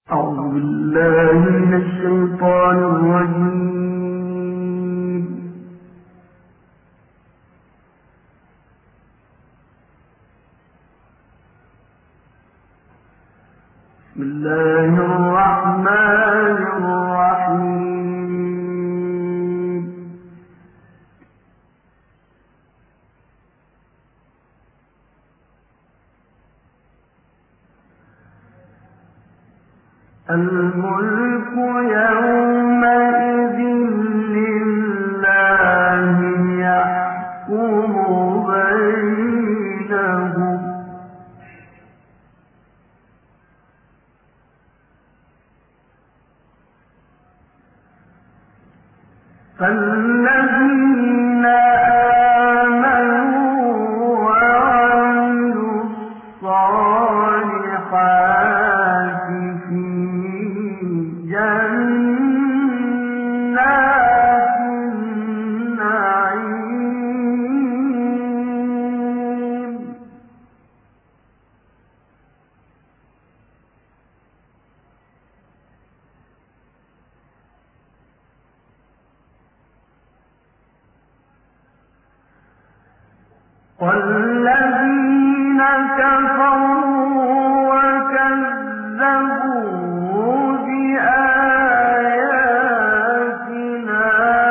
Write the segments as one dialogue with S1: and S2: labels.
S1: أعوذ بالله من الشيطان الرجيم. بسم الله الرحمن الرحيم. الملك يومئذ لله يحكم بينهم فالذين آمنوا وعملوا الصالحات في جنات النعيم والذين كفروا وكذبوا بآياتنا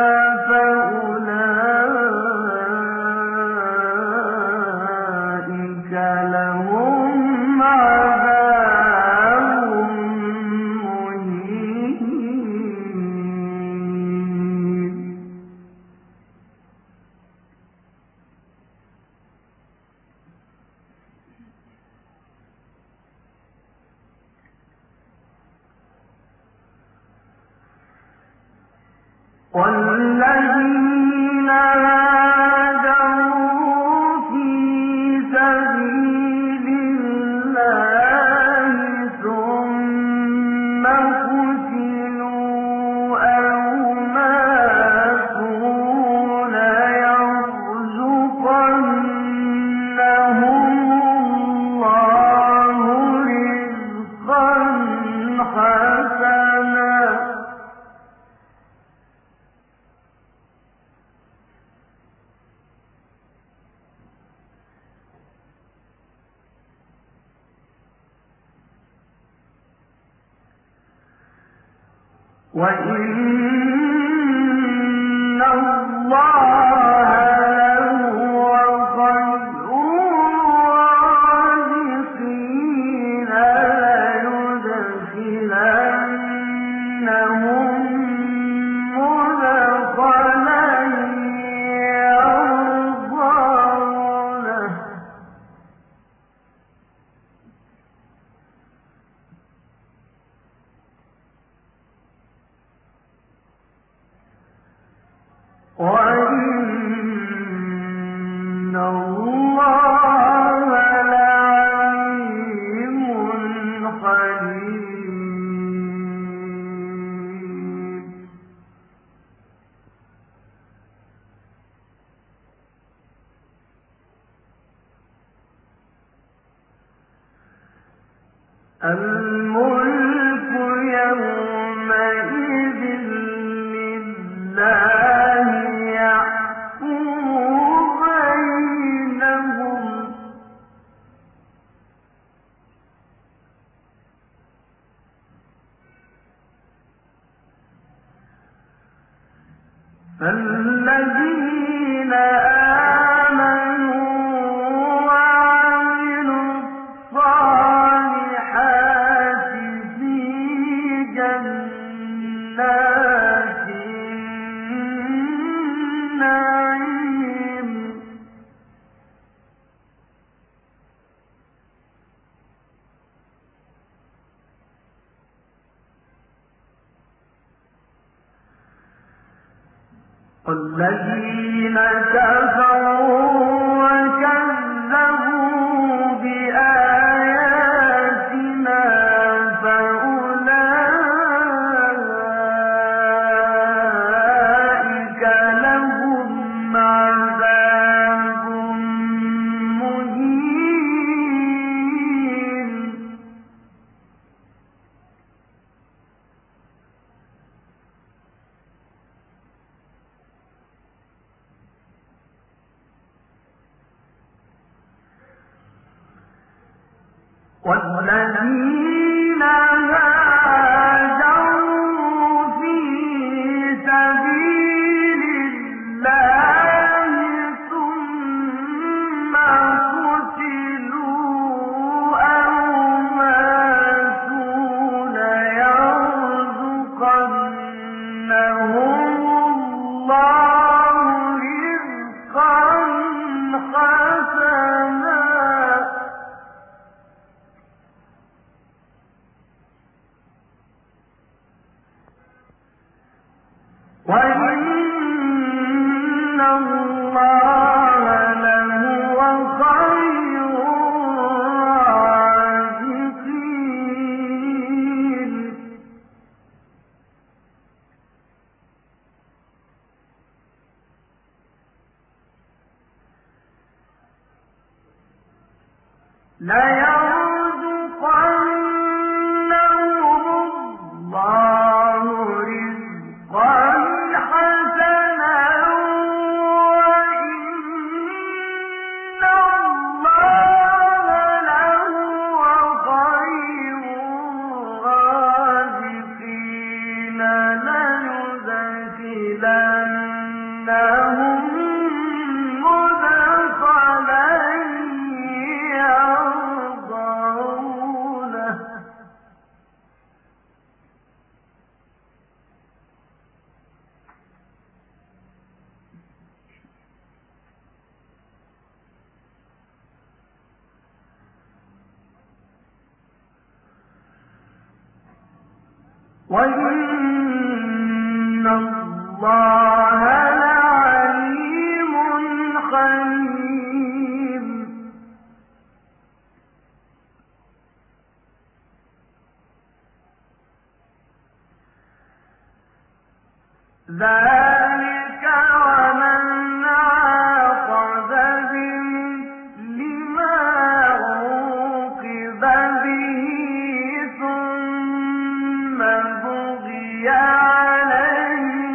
S1: فأولئك لهم عذاب مهين. والذين هاجروا في سبيل الله ثم قتلوا أو ماتوا ليرزقنهم الله رزقا حسنا وإن الله لهو خير الرازقين ليدخلنهم مدخلا يرضونه وإن الله لعليم حليم. الملك يومئذ لله يحكم بينهم فالذين آمنوا وعملوا الصالحات في جنات النعيم والذين كفروا وكذبوا بآياتنا فأولئك لهم عذاب مهين. والذين هاجروا في سبيل الله ثم قتلوا أو ماتوا ليرزقنهم الله رزقا حسنا وَإِنَّ اللَّهَ لَهُوَ خَيْرُ الرَّازِقِينَ لَيَرْزُقَنَّهُمُ اللَّهُ رِزْقًا حَسَنًا وَإِنَّ اللَّهَ لَهُوَ خَيْرُ الرَّازِقِينَ لَنُدْخِلَنَّهُم مُّدْخَلًا يَرْضَوْنَهُ وَإِنَّ اللَّهَ لَعَلِيمٌ حَلِيمٌ ذَلِكَ وَمَنْ عَاقَبَ بِمِثْلِ مَا عُوقِبَ بِهِ ثُمَّ بُغِيَ عَلَيْهِ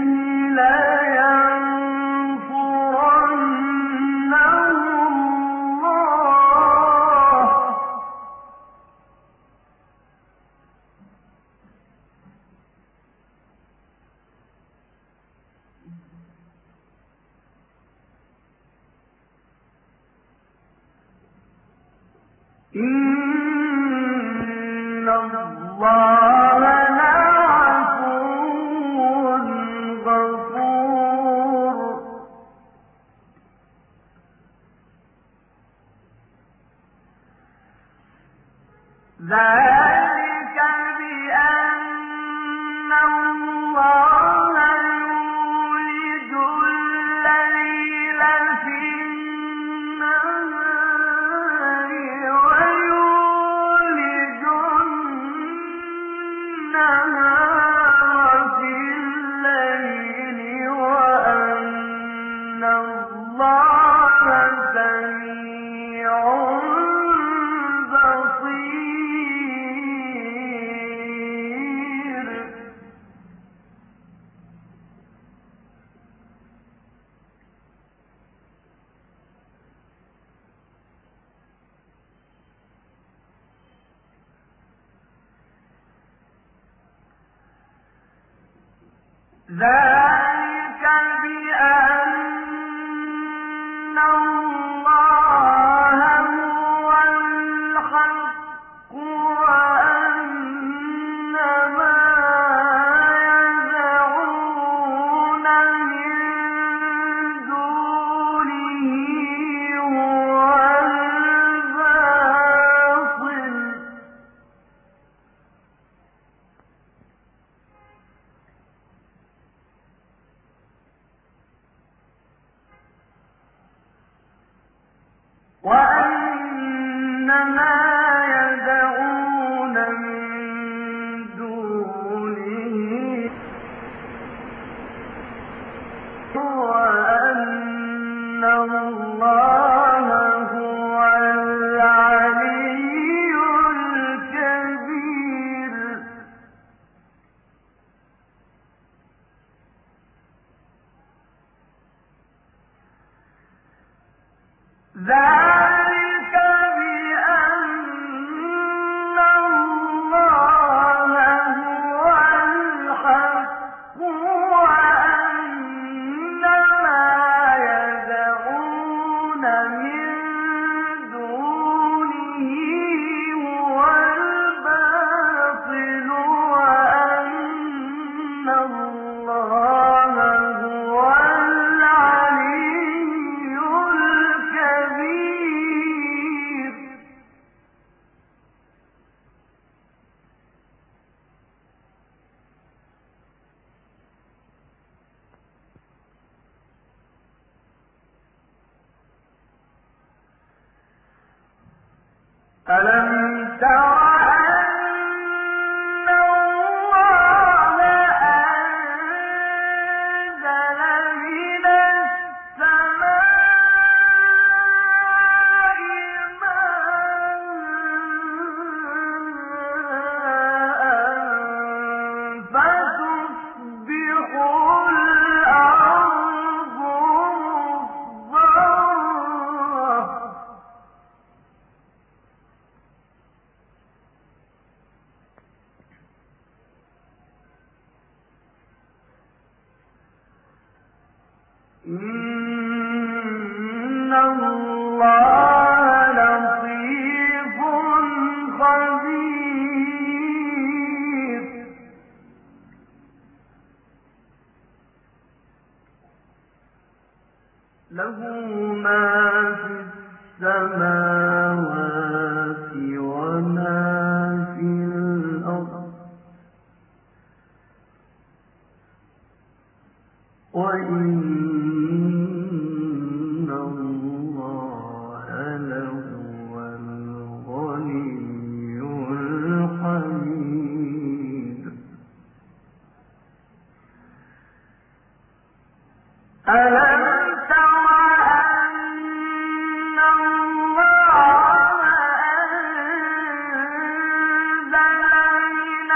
S1: لَيَنصُرَنَّهُ اللَّهُ إِنَّ اللَّهَ لَعَفُوٌّ غَفُورٌ ذَلِكَ بِأَنَّ اللَّهَ يُولِجُ اللَّيْلَ فِي النَّهَارِ وَيُولِجُ النَّهَارَ فِي اللَّيْلِ وَأَنَّ اللَّهَ سَمِيعٌ بَصِيرٌ ذَلِكَ بِأَنَّ اللَّهَ هُوَ الْحَقُّ وَأَنَّ مَا يَدْعُونَ مِن دُونِهِ هُوَ الْبَاطِلُ وَأَنَّ مَا يَدْعُونَ مِن دُونِهِ وَأَنَّ اللَّهَ هُوَ الْعَلِيُّ الْكَبِيرُ ذَلِكَ بِأَنَّ ألم تر أن الله أنزل من السماء ماء فتصبح الأرض مخضرة إن الله لطيف خبير له ما في السماوات وما في الأرض وإن الله لهو الغني الحميد ألم تر أن الله أنزل من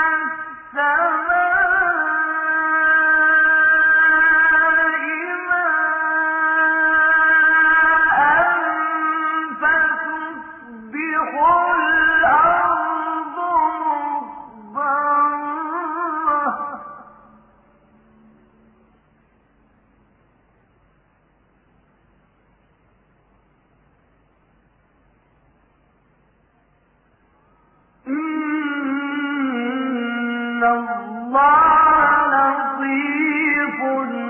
S1: السماء ماء فتصبح الأرض مخضرة إن الله لطيف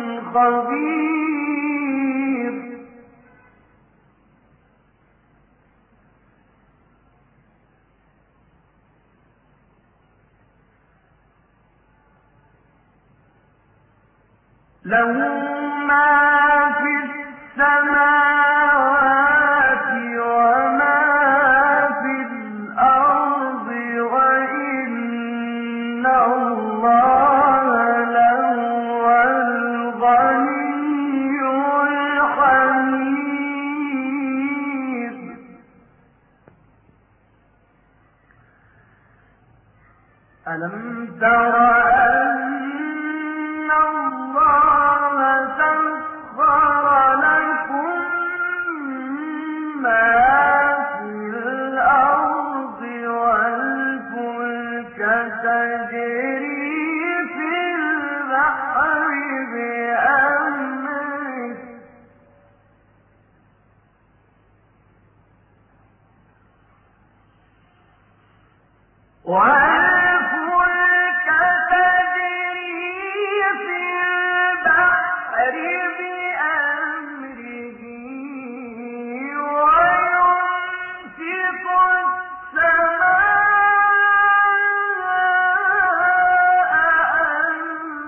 S1: خبير له ما في السماوات وما في الأرض وإن الله لهو الغني الحميد ألم تر أن الله سخر لكم ما في الأرض والفلك تجري في البحر بأمره والفلك تجري في البحر بأمره ويمسك السماء أن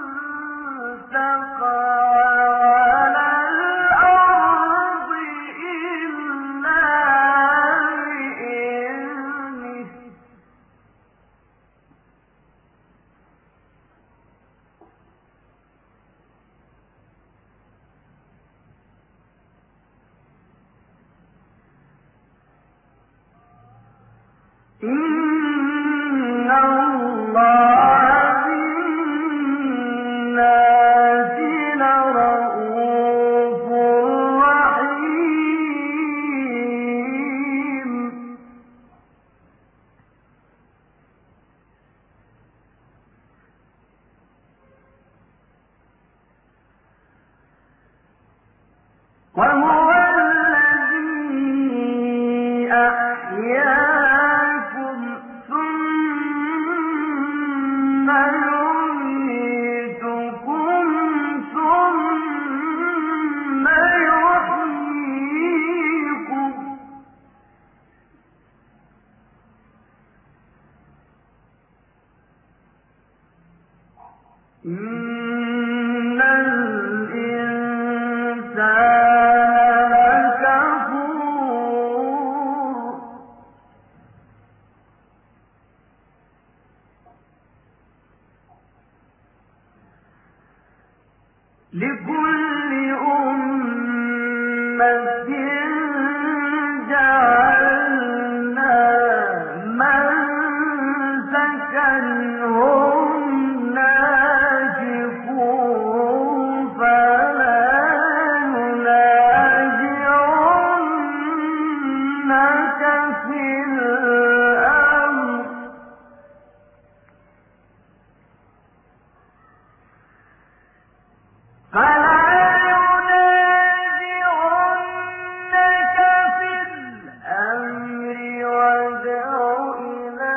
S1: تقع على الأرض إلا بإذنه إن الله بالناس لرءوف رحيم وهو الذي أحياكم ثم يميتكم ثم يحييكم إن الإنسان لكفور لكل أمة جعلنا منسكا هم ناسكوه فلا ينازعنك في الأمر وادع إلى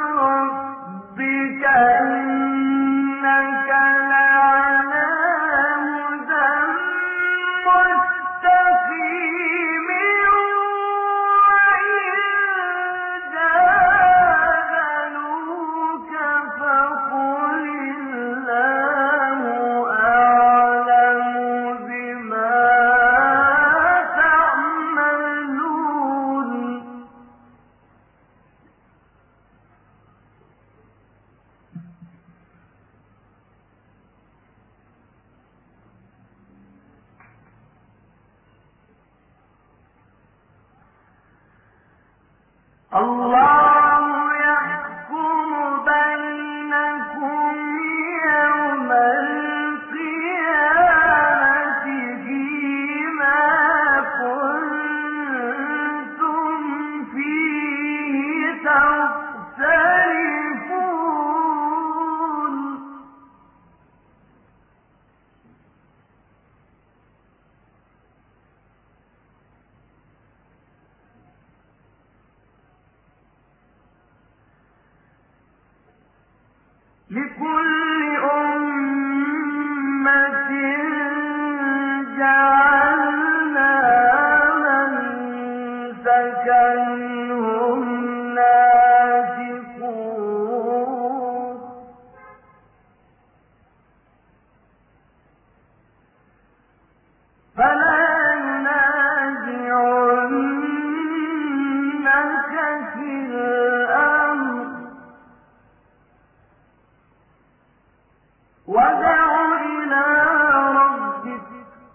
S1: ربك إنك لعلى هدى مستقيم وإن جادلوك فقل الله أعلم بما تعملون الله يحكم بينكم يوم القيامة فيما كنتم فيه تختلفون لكل أمة جعلنا منسكا هم ناسكوه فلا ينازعنك في الأمر وادع إلى ربك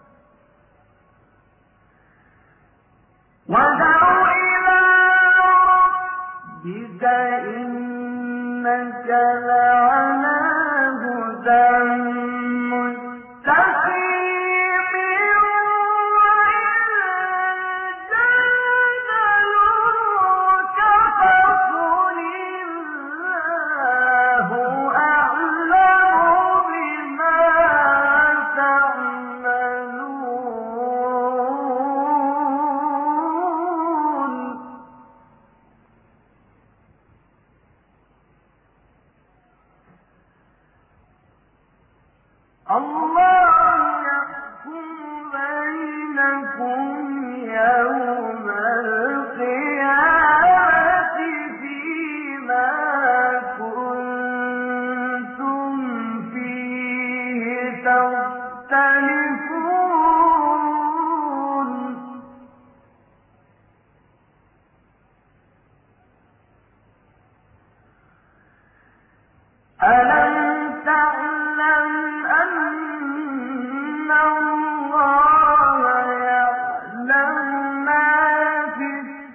S1: إنك لعلى هدى مستقيم وإن جادلوك فقل الله أعلم بما تعملون الله يحكم بينكم يوم القيامة فيما كنتم فيه تختلفون ألم تعلم أن الله يعلم ما في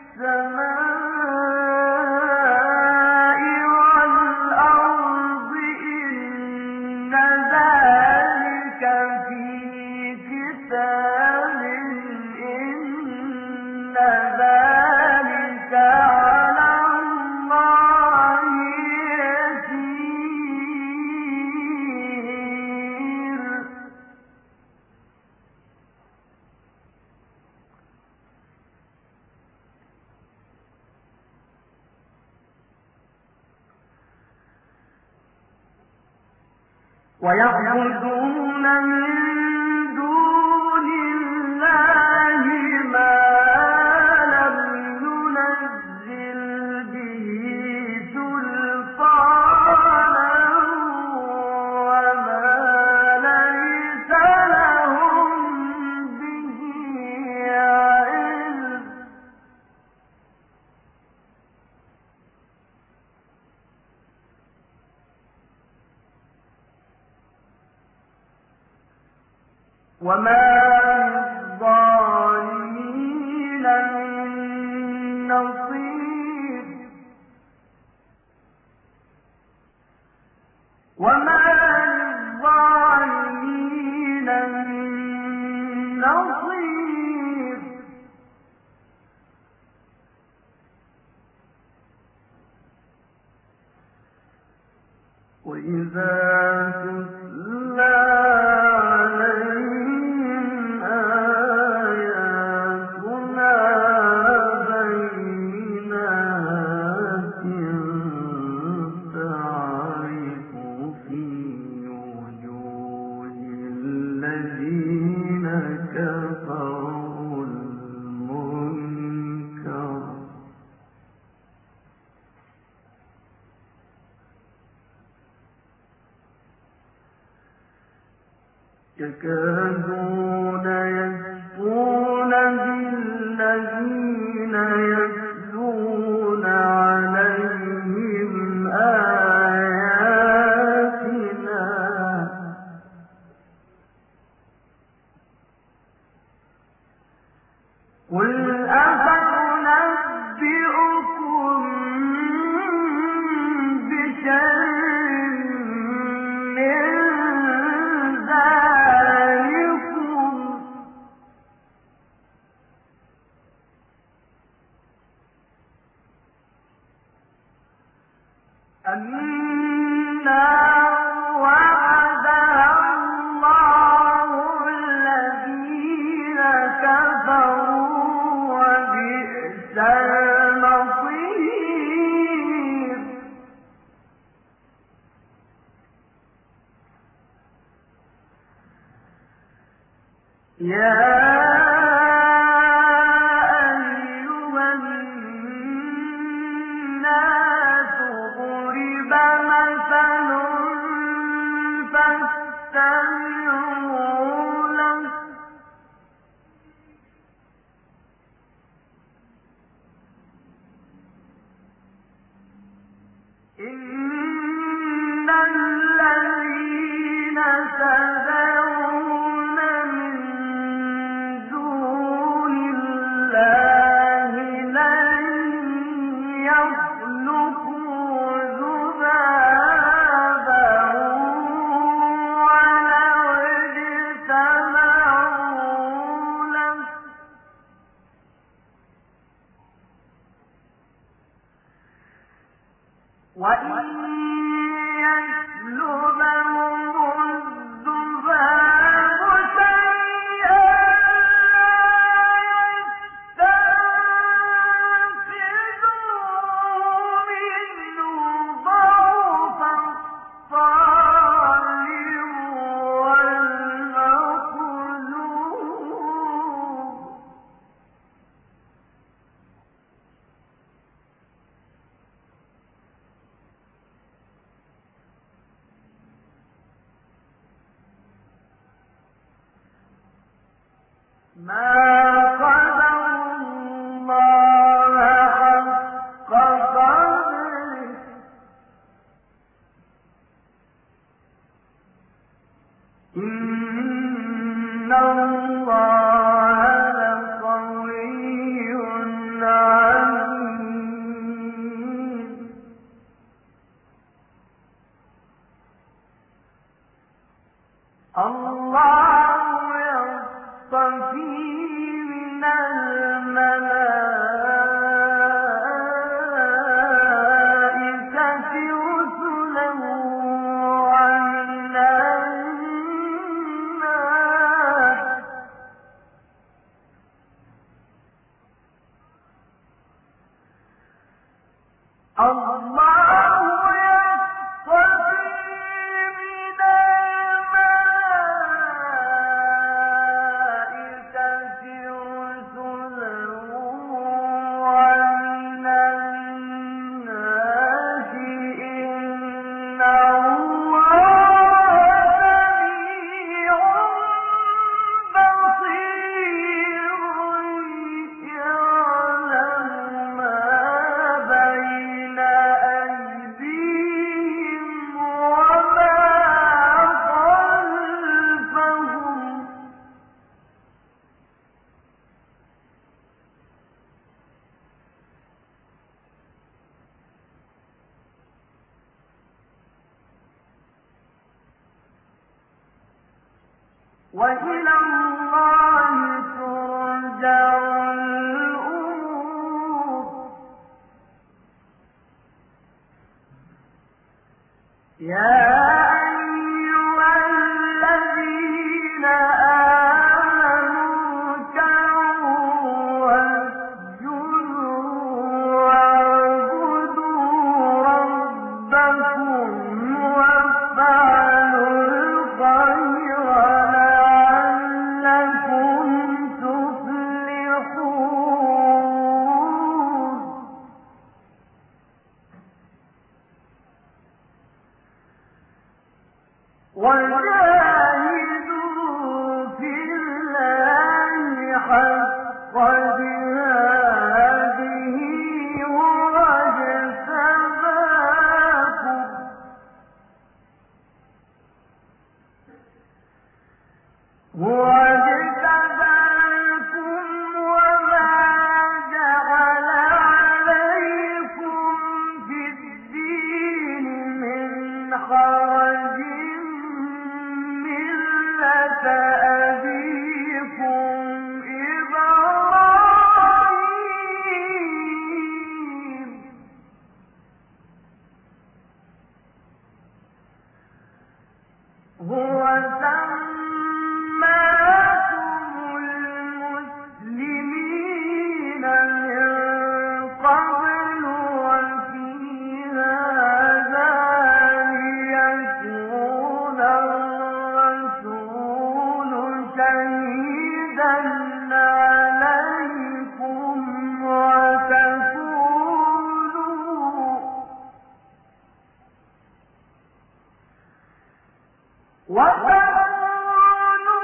S1: السماء والأرض إن ذلك في كتاب إن ذلك على الله يسير ويعبدون من دون الله ما لم ينزل به سلطانا وما ليس لهم به علم وما للظالمين من نصير وما للظالمين من نصير وإذا تتلى عليهم آياتنا بينات تعرف في وجوه الذين كفروا المنكر يكادون يسطون بالذين يتلون عليهم آياتنا قل أفأنبئكم بشر من ذلكم النار وعدها الله الذين كفروا وبئس المصير يا أيها الناس ضرب مثل فاستمعوا له إن الذين تدعون من دون الله لن يخلقوا ذبابا ولو اجتمعوا له وإن يسلبهم الذباب شيئا لا يستنقذوه منه ضعف الطالب والمطلوب ما قدروا الله حق قدره إن الله لقوي عزيز الله يصطفي من الملائكة رسلا ومن الناس الله يصطفي من الملائكة وإلى الله ترجع الأمور. يا أيها الذين آمنوا اركعوا واسجدوا واعبدوا ربكم وافعلوا الخير لعلكم تفلحون. وجاهدوا في الله حق جهاده هو اجتباكم وما جعل عليكم في الدين من حرج ملة أبيكم إبراهيم هو سماكم المسلمين من قبل وفي هذا ليكون الرسول شهيدا عليكم وتكونوا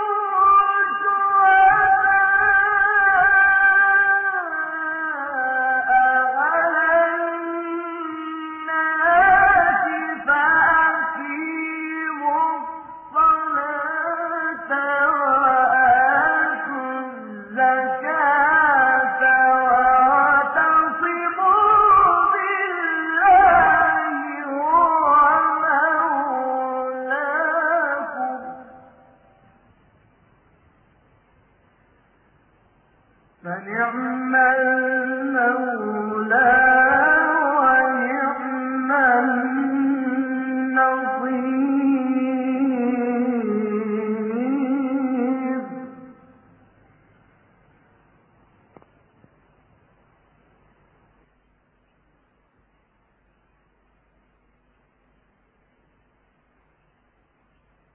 S1: شهداء على الناس فأقيموا الصلاة وآتوا الزكاة واعتصموا بالله هو مولاكم فنعم المولى ونعم النصير.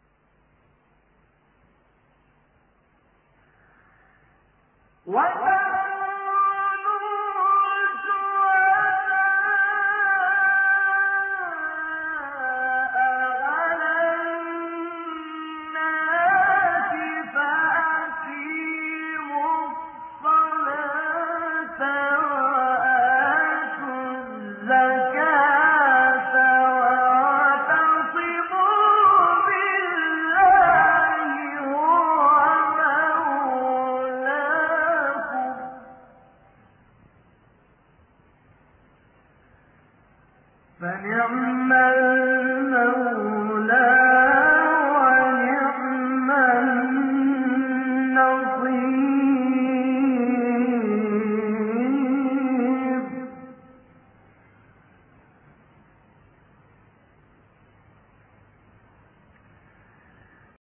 S1: وَتَ